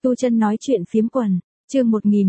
Tu Chân nói chuyện phiếm quần, chương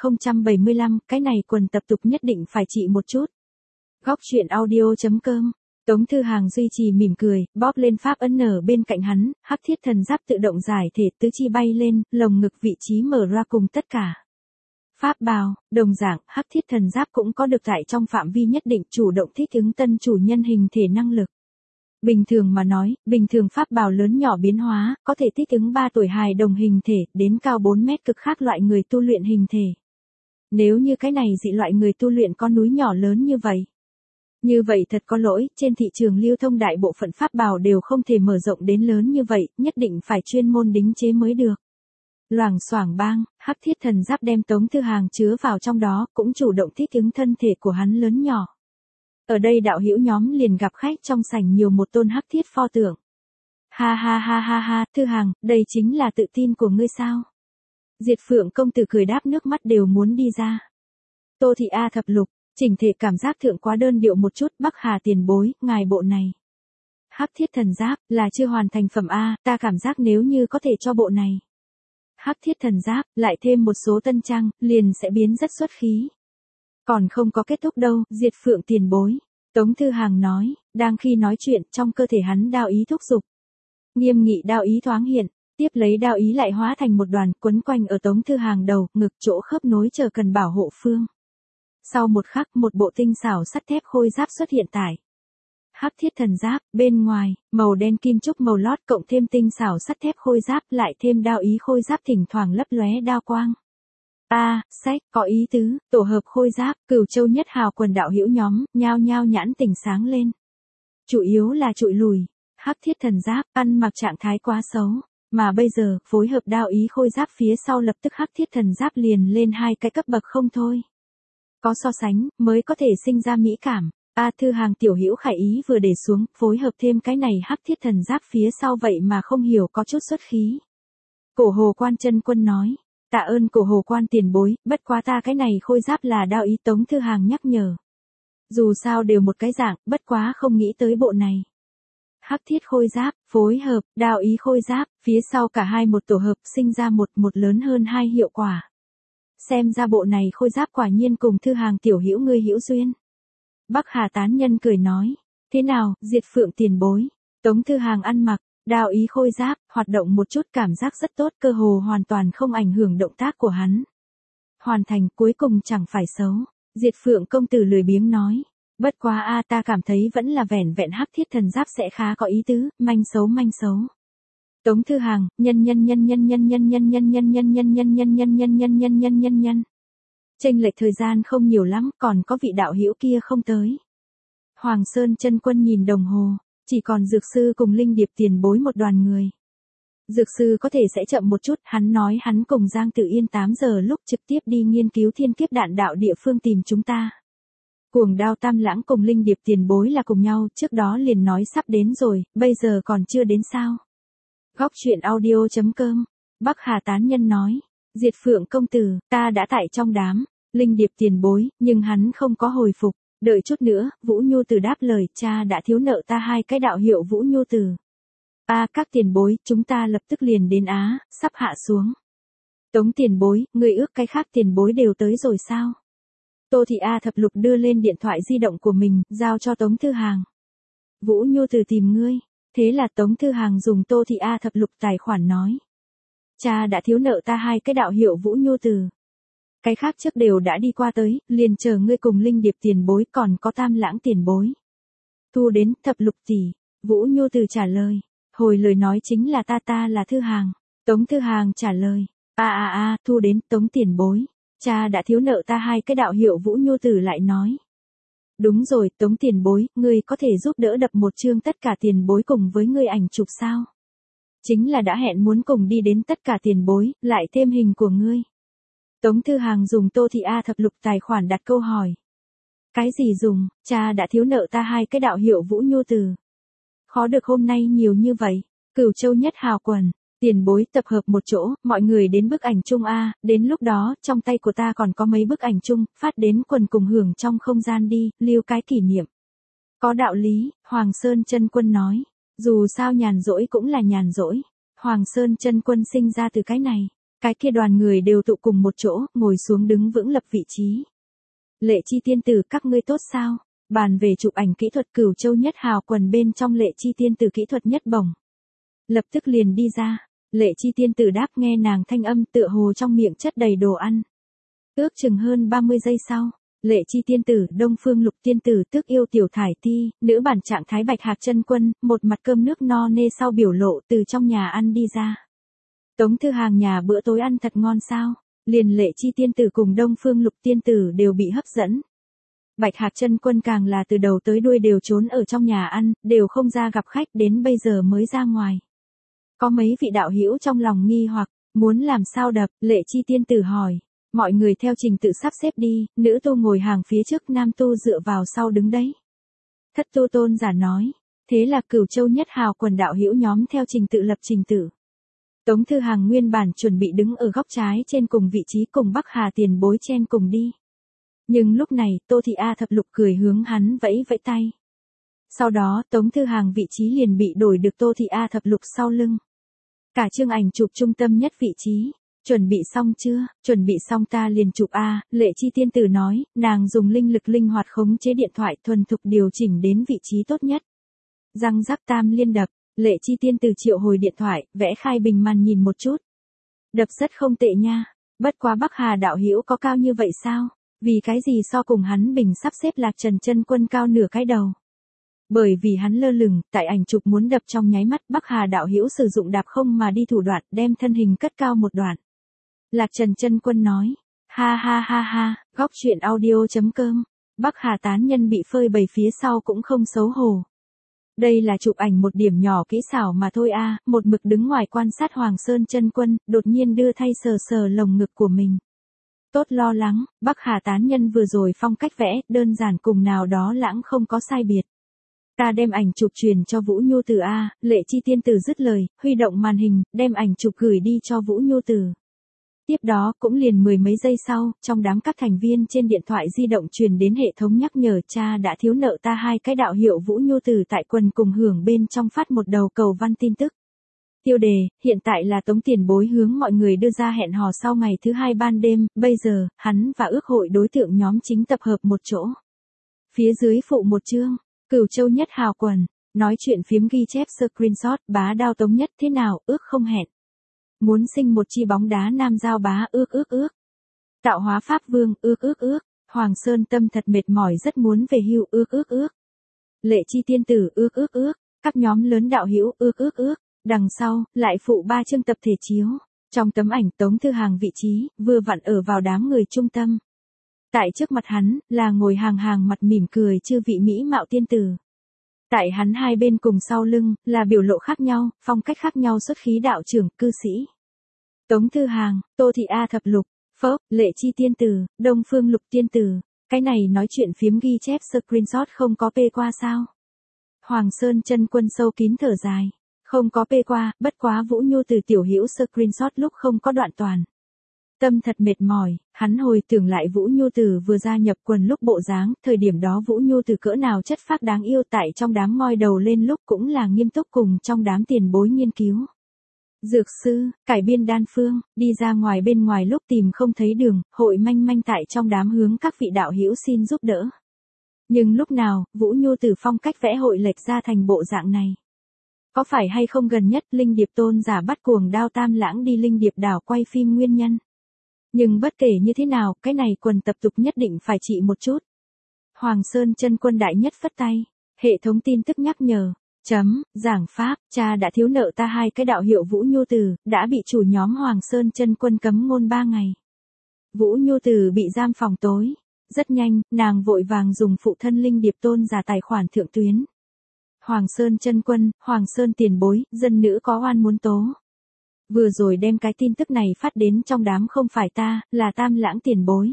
1075, cái này quần tập tục nhất định phải trị một chút. Góc chuyện audio.com. Tống Thư Hàng duy trì mỉm cười, bóp lên pháp ấn ở bên cạnh hắn, hắc thiết thần giáp tự động giải thể tứ chi bay lên, lồng ngực vị trí mở ra cùng tất cả. Pháp bào, đồng dạng, hắc thiết thần giáp cũng có được tại trong phạm vi nhất định chủ động thích ứng tân chủ nhân hình thể năng lực. Bình thường mà nói, bình thường pháp bào lớn nhỏ biến hóa, có thể thích ứng 3 tuổi hài đồng hình thể, đến cao 4 mét cực khác loại người tu luyện hình thể. Nếu như cái này dị loại người tu luyện con núi nhỏ lớn như vậy. Như vậy thật có lỗi, trên thị trường lưu thông đại bộ phận pháp bào đều không thể mở rộng đến lớn như vậy, nhất định phải chuyên môn đính chế mới được. Loảng xoảng bang, hắc thiết thần giáp đem Tống Thư Hàng chứa vào trong đó, cũng chủ động thích ứng thân thể của hắn lớn nhỏ. Ở đây đạo hữu nhóm liền gặp khách trong sảnh nhiều một tôn hắc thiết pho tượng. Ha ha ha ha ha, Thư Hàng, đây chính là tự tin của ngươi sao? Diệt Phượng công tử cười đáp nước mắt đều muốn đi ra. Tô Thị A thập lục, chỉnh thể cảm giác thượng quá đơn điệu một chút, Bắc Hà tiền bối, ngài bộ này. Hắc thiết thần giáp, là chưa hoàn thành phẩm A, ta cảm giác nếu như có thể cho bộ này. Hắc thiết thần giáp, lại thêm một số tân trang, liền sẽ biến rất xuất khí. Còn không có kết thúc đâu, Diệt Phượng tiền bối. Tống Thư Hàng nói, đang khi nói chuyện, trong cơ thể hắn đao ý thúc giục. Nghiêm nghị đao ý thoáng hiện, tiếp lấy đao ý lại hóa thành một đoàn quấn quanh ở Tống Thư Hàng đầu, ngực chỗ khớp nối chờ cần bảo hộ phương. Sau một khắc, một bộ tinh xảo sắt thép khôi giáp xuất hiện tại. Hắc thiết thần giáp, bên ngoài, màu đen kim trúc màu lót cộng thêm tinh xảo sắt thép khôi giáp lại thêm đao ý khôi giáp thỉnh thoảng lấp lóe đao quang. Sách, có ý tứ, tổ hợp khôi giáp, Cửu Châu nhất hào quần đạo hữu nhóm, nhao nhao nhãn tỉnh sáng lên. Chủ yếu là trụi lùi, hắc thiết thần giáp, ăn mặc trạng thái quá xấu, mà bây giờ, phối hợp đao ý khôi giáp phía sau lập tức hắc thiết thần giáp liền lên 2 cái cấp bậc không thôi. Có so sánh, mới có thể sinh ra mỹ cảm. Thư Hàng tiểu hữu khải ý vừa để xuống, phối hợp thêm cái này hắc thiết thần giáp phía sau vậy mà không hiểu có chút xuất khí. Cổ Hồ Quan chân quân nói. Tạ ơn Cổ Hồ Quan tiền bối, bất quá ta cái này khôi giáp là đao ý, Tống Thư Hàng nhắc nhở. Dù sao đều một cái dạng, bất quá không nghĩ tới bộ này. Hắc thiết khôi giáp, phối hợp, đao ý khôi giáp, phía sau cả hai một tổ hợp sinh ra một lớn hơn 2 hiệu quả. Xem ra bộ này khôi giáp quả nhiên cùng Thư Hàng tiểu hữu ngươi hữu duyên. Bắc Hà tán nhân cười nói, thế nào, Diệt Phượng tiền bối. Tống Thư Hàng ăn mặc, đao ý khôi giáp, hoạt động một chút cảm giác rất tốt, cơ hồ hoàn toàn không ảnh hưởng động tác của hắn. Hoàn thành, cuối cùng chẳng phải xấu. Diệt Phượng công tử lười biếng nói, bất quá ta cảm thấy vẫn là vẻn vẹn hắc thiết thần giáp sẽ khá có ý tứ, manh xấu. Tống Thư Hàng, nhân. Chênh lệch thời gian không nhiều lắm, còn có vị đạo hữu kia không tới. Hoàng Sơn chân quân nhìn đồng hồ, chỉ còn Dược sư cùng Linh Điệp tiền bối một đoàn người. Dược sư có thể sẽ chậm một chút, hắn nói hắn cùng Giang Tử Yên 8 giờ lúc trực tiếp đi nghiên cứu thiên kiếp đạn đạo địa phương tìm chúng ta. Cuồng Đao Tam Lãng cùng Linh Điệp tiền bối là cùng nhau, trước đó liền nói sắp đến rồi, bây giờ còn chưa đến sao. Góc chuyện audio.com. Bắc Hà tán nhân nói, Diệt Phượng công tử, ta đã tại trong đám, Linh Điệp tiền bối, nhưng hắn không có hồi phục, đợi chút nữa, Vũ Nhu Tử đáp lời, cha đã thiếu nợ ta 2 cái đạo hiệu Vũ Nhu Tử. Các tiền bối, chúng ta lập tức liền đến sắp hạ xuống. Tống tiền bối, người ước cái khác tiền bối đều tới rồi sao? Tô Thị A thập lục đưa lên điện thoại di động của mình, giao cho Tống Thư Hàng. Vũ Nhu Tử tìm ngươi. Thế là Tống Thư Hàng dùng Tô Thị A thập lục tài khoản nói. Cha đã thiếu nợ ta 2 cái đạo hiệu Vũ Nhu Tử. Cái khác trước đều đã đi qua tới, liền chờ ngươi cùng Linh Điệp tiền bối, còn có Tam Lãng tiền bối. Thu đến, thập lục tỷ. Vũ Nhu Tử trả lời. Hồi lời nói chính là ta là Thư Hàng. Tống Thư Hàng trả lời. Thu đến, Tống tiền bối. Cha đã thiếu nợ ta 2 cái đạo hiệu Vũ Nhu Tử lại nói. Đúng rồi, Tống tiền bối, ngươi có thể giúp đỡ đập một chương tất cả tiền bối cùng với ngươi ảnh chụp sao? Chính là đã hẹn muốn cùng đi đến tất cả tiền bối, lại thêm hình của ngươi. Tống Thư Hàng dùng Tô Thị A thập lục tài khoản đặt câu hỏi. Cái gì dùng, cha đã thiếu nợ ta 2 cái đạo hiệu Vũ Nhu Tử. Khó được hôm nay nhiều như vậy, Cửu Châu nhất hào quần. Tiền bối tập hợp một chỗ, mọi người đến bức ảnh chung đến lúc đó, trong tay của ta còn có mấy bức ảnh chung, phát đến quần cùng hưởng trong không gian đi, lưu cái kỷ niệm. Có đạo lý, Hoàng Sơn chân quân nói, dù sao nhàn rỗi cũng là nhàn rỗi. Hoàng Sơn chân quân sinh ra từ cái này. Cái kia đoàn người đều tụ cùng một chỗ, ngồi xuống đứng vững lập vị trí. Lệ Chi tiên tử, các ngươi tốt sao? Bàn về chụp ảnh kỹ thuật Cửu Châu Nhất Hào quần bên trong Lệ Chi tiên tử kỹ thuật nhất bổng. Lập tức liền đi ra, Lệ Chi tiên tử đáp, nghe nàng thanh âm tựa hồ trong miệng chất đầy đồ ăn. Ước chừng hơn 30 giây sau, Lệ Chi tiên tử, Đông Phương Lục tiên tử, Tước Yêu Tiểu Thải Ti, nữ bản trạng thái Bạch Hạc Chân Quân, một mặt cơm nước no nê sau biểu lộ từ trong nhà ăn đi ra. Tống Thư Hàng nhà bữa tối ăn thật ngon sao? Liền Lệ Chi tiên tử cùng Đông Phương Lục tiên tử đều bị hấp dẫn. Bạch Hạc Chân Quân càng là từ đầu tới đuôi đều trốn ở trong nhà ăn, đều không ra gặp khách, đến bây giờ mới ra ngoài. Có mấy vị đạo hữu trong lòng nghi hoặc, muốn làm sao đập, Lệ Chi tiên tử hỏi. Mọi người theo trình tự sắp xếp đi, nữ tu ngồi hàng phía trước, nam tu dựa vào sau đứng đấy. Thất tu tôn giả nói. Thế là Cửu Châu Nhất Hào quần đạo hữu nhóm theo trình tự lập trình tự. Tống Thư Hàng nguyên bản chuẩn bị đứng ở góc trái trên cùng vị trí cùng Bắc Hà tiền bối chen cùng đi. Nhưng lúc này, Tô Thị A Thập Lục cười hướng hắn vẫy vẫy tay. Sau đó, Tống Thư Hàng vị trí liền bị đổi được Tô Thị A Thập Lục sau lưng. Cả chương ảnh chụp trung tâm nhất vị trí. Chuẩn bị xong chưa? Chuẩn bị xong ta liền chụp A, Lệ Chi tiên tử nói, nàng dùng linh lực linh hoạt khống chế điện thoại thuần thục điều chỉnh đến vị trí tốt nhất. Răng rắc tam liên đập, Lệ Chi tiên tử triệu hồi điện thoại, vẽ khai bình màn nhìn một chút. Đập rất không tệ nha, bất quá Bắc Hà đạo hữu có cao như vậy sao? Vì cái gì so cùng hắn bình sắp xếp Lạc Trần Chân Quân cao nửa cái đầu? Bởi vì hắn lơ lửng, tại ảnh chụp muốn đập trong nháy mắt, Bắc Hà đạo hữu sử dụng đạp không mà đi thủ đoạn, đem thân hình cất cao một đoạn. Lạc Trần Chân Quân nói, ha ha ha ha, góc truyện audio.com, Bắc Hà tán nhân bị phơi bày phía sau cũng không xấu hổ. Đây là chụp ảnh một điểm nhỏ kỹ xảo mà thôi a, một mực đứng ngoài quan sát Hoàng Sơn Chân Quân, đột nhiên đưa thay sờ sờ lồng ngực của mình. Tốt lo lắng, Bắc Hà tán nhân vừa rồi phong cách vẽ, đơn giản cùng nào đó lãng không có sai biệt. Ta đem ảnh chụp truyền cho Vũ Nhu Tử a, Lệ Chi tiên tử dứt lời, huy động màn hình, đem ảnh chụp gửi đi cho Vũ Nhu Tử. Tiếp đó, cũng liền mười mấy giây sau, trong đám các thành viên trên điện thoại di động truyền đến hệ thống nhắc nhở, cha đã thiếu nợ ta 2 cái đạo hiệu Vũ Nhu Tử tại quần cùng hưởng bên trong phát một đầu cầu văn tin tức. Tiêu đề, hiện tại là Tống tiền bối hướng mọi người đưa ra hẹn hò sau ngày thứ 2 ban đêm, bây giờ, hắn và ước hội đối tượng nhóm chính tập hợp một chỗ. Phía dưới phụ một chương, Cửu Châu Nhất Hào quần, nói chuyện phiếm ghi chép screenshot, bá đao Tống Nhất thế nào, ước không hẹn. Muốn sinh một chi bóng đá nam giao bá, ước. Tạo hóa Pháp Vương, ước. Hoàng Sơn Tâm thật mệt mỏi rất muốn về hưu, ước. Lệ Chi tiên tử, ước. Các nhóm lớn đạo hữu, ước. Đằng sau, lại phụ 3 chương tập thể chiếu. Trong tấm ảnh Tống Thư Hàng vị trí, vừa vặn ở vào đám người trung tâm. Tại trước mặt hắn, là ngồi hàng mặt mỉm cười chư vị mỹ mạo tiên tử. Tại hắn hai bên cùng sau lưng, là biểu lộ khác nhau, phong cách khác nhau xuất khí đạo trưởng, cư sĩ. Tống Thư Hàng, Tô Thị A Thập Lục, Phốc, Lệ Chi tiên tử, Đông Phương Lục tiên tử. Cái này nói chuyện phiếm ghi chép screenshot không có pê qua sao? Hoàng Sơn Chân Quân sâu kín thở dài. Không có pê qua, bất quá Vũ Nhu Từ tiểu hữu screenshot lúc không có đoạn toàn. Tâm thật mệt mỏi, hắn hồi tưởng lại Vũ Nhu Từ vừa gia nhập quần lúc bộ dáng, thời điểm đó Vũ Nhu Từ cỡ nào chất phác đáng yêu, tại trong đám ngoi đầu lên lúc cũng là nghiêm túc cùng trong đám tiền bối nghiên cứu. Dược sư, cải biên đan phương, đi ra ngoài bên ngoài lúc tìm không thấy đường, hội manh tại trong đám hướng các vị đạo hữu xin giúp đỡ. Nhưng lúc nào, Vũ Nhu Từ phong cách vẽ hội lệch ra thành bộ dạng này. Có phải hay không gần nhất Linh Điệp tôn giả bắt cuồng đao Tam Lãng đi Linh Điệp đảo quay phim nguyên nhân? Nhưng bất kể như thế nào, cái này quần tập tục nhất định phải trị một chút. Hoàng Sơn Chân Quân đại nhất phất tay, hệ thống tin tức nhắc nhở, giảng pháp, cha đã thiếu nợ ta 2 cái đạo hiệu Vũ Nhu Từ, đã bị chủ nhóm Hoàng Sơn Chân Quân cấm ngôn 3 ngày. Vũ Nhu Từ bị giam phòng tối, rất nhanh, nàng vội vàng dùng phụ thân Linh Điệp tôn giả tài khoản thượng tuyến. Hoàng Sơn Chân Quân, Hoàng Sơn tiền bối, dân nữ có oan muốn tố. Vừa rồi đem cái tin tức này phát đến trong đám không phải ta, là Tam Lãng tiền bối.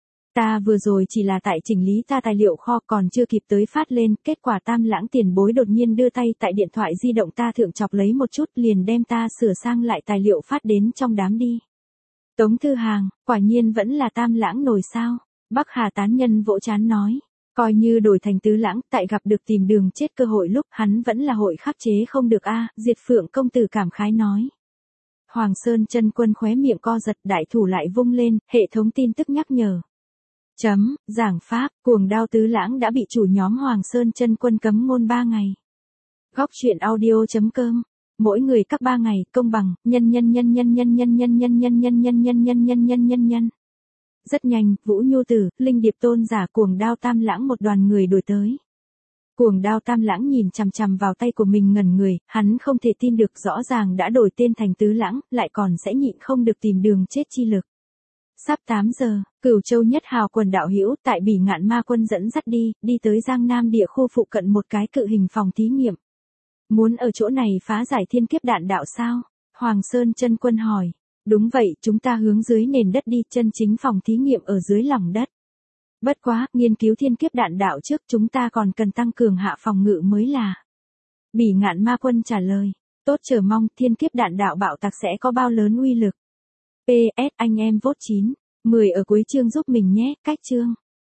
Ta vừa rồi chỉ là tại chỉnh lý ta tài liệu kho còn chưa kịp tới phát lên, kết quả Tam Lãng tiền bối đột nhiên đưa tay tại điện thoại di động ta thượng chọc lấy một chút liền đem ta sửa sang lại tài liệu phát đến trong đám đi. Tống Thư Hàng, quả nhiên vẫn là Tam Lãng nổi sao? Bắc Hà tán nhân vỗ trán nói. Coi như đổi thành Tứ Lãng, tại gặp được tìm đường chết cơ hội lúc hắn vẫn là hội khắc chế không được a. Diệt Phượng công tử cảm khái nói. Hoàng Sơn Chân Quân khóe miệng co giật, đại thủ lại vung lên, hệ thống tin tức nhắc nhở. Giảng pháp, cuồng đao tứ lãng đã bị chủ nhóm Hoàng Sơn Chân Quân cấm ngôn 3 ngày. Góc truyện audio.com. Mỗi người các 3 ngày, công bằng, nhân. Rất nhanh, Vũ Nhu Tử, Linh Điệp Tôn giả cuồng đao tam lãng một đoàn người đuổi tới. Cuồng đao tam lãng nhìn chằm chằm vào tay của mình ngẩn người, hắn không thể tin được rõ ràng đã đổi tên thành tứ lãng, lại còn sẽ nhịn không được tìm đường chết chi lực. Sắp 8 giờ, Cửu Châu Nhất Hào quần đạo hữu tại Bỉ Ngạn Ma Quân dẫn dắt đi tới Giang Nam địa khu phụ cận một cái cự hình phòng thí nghiệm. Muốn ở chỗ này phá giải thiên kiếp đạn đạo sao? Hoàng Sơn Chân Quân hỏi. Đúng vậy, chúng ta hướng dưới nền đất đi, chân chính phòng thí nghiệm ở dưới lòng đất. Bất quá, nghiên cứu thiên kiếp đạn đạo trước chúng ta còn cần tăng cường hạ phòng ngự mới là. Bỉ Ngạn Ma Quân trả lời. Tốt, chờ mong thiên kiếp đạn đạo bạo tạc sẽ có bao lớn uy lực. PS anh em vote 9, 10 ở cuối chương giúp mình nhé, cách chương.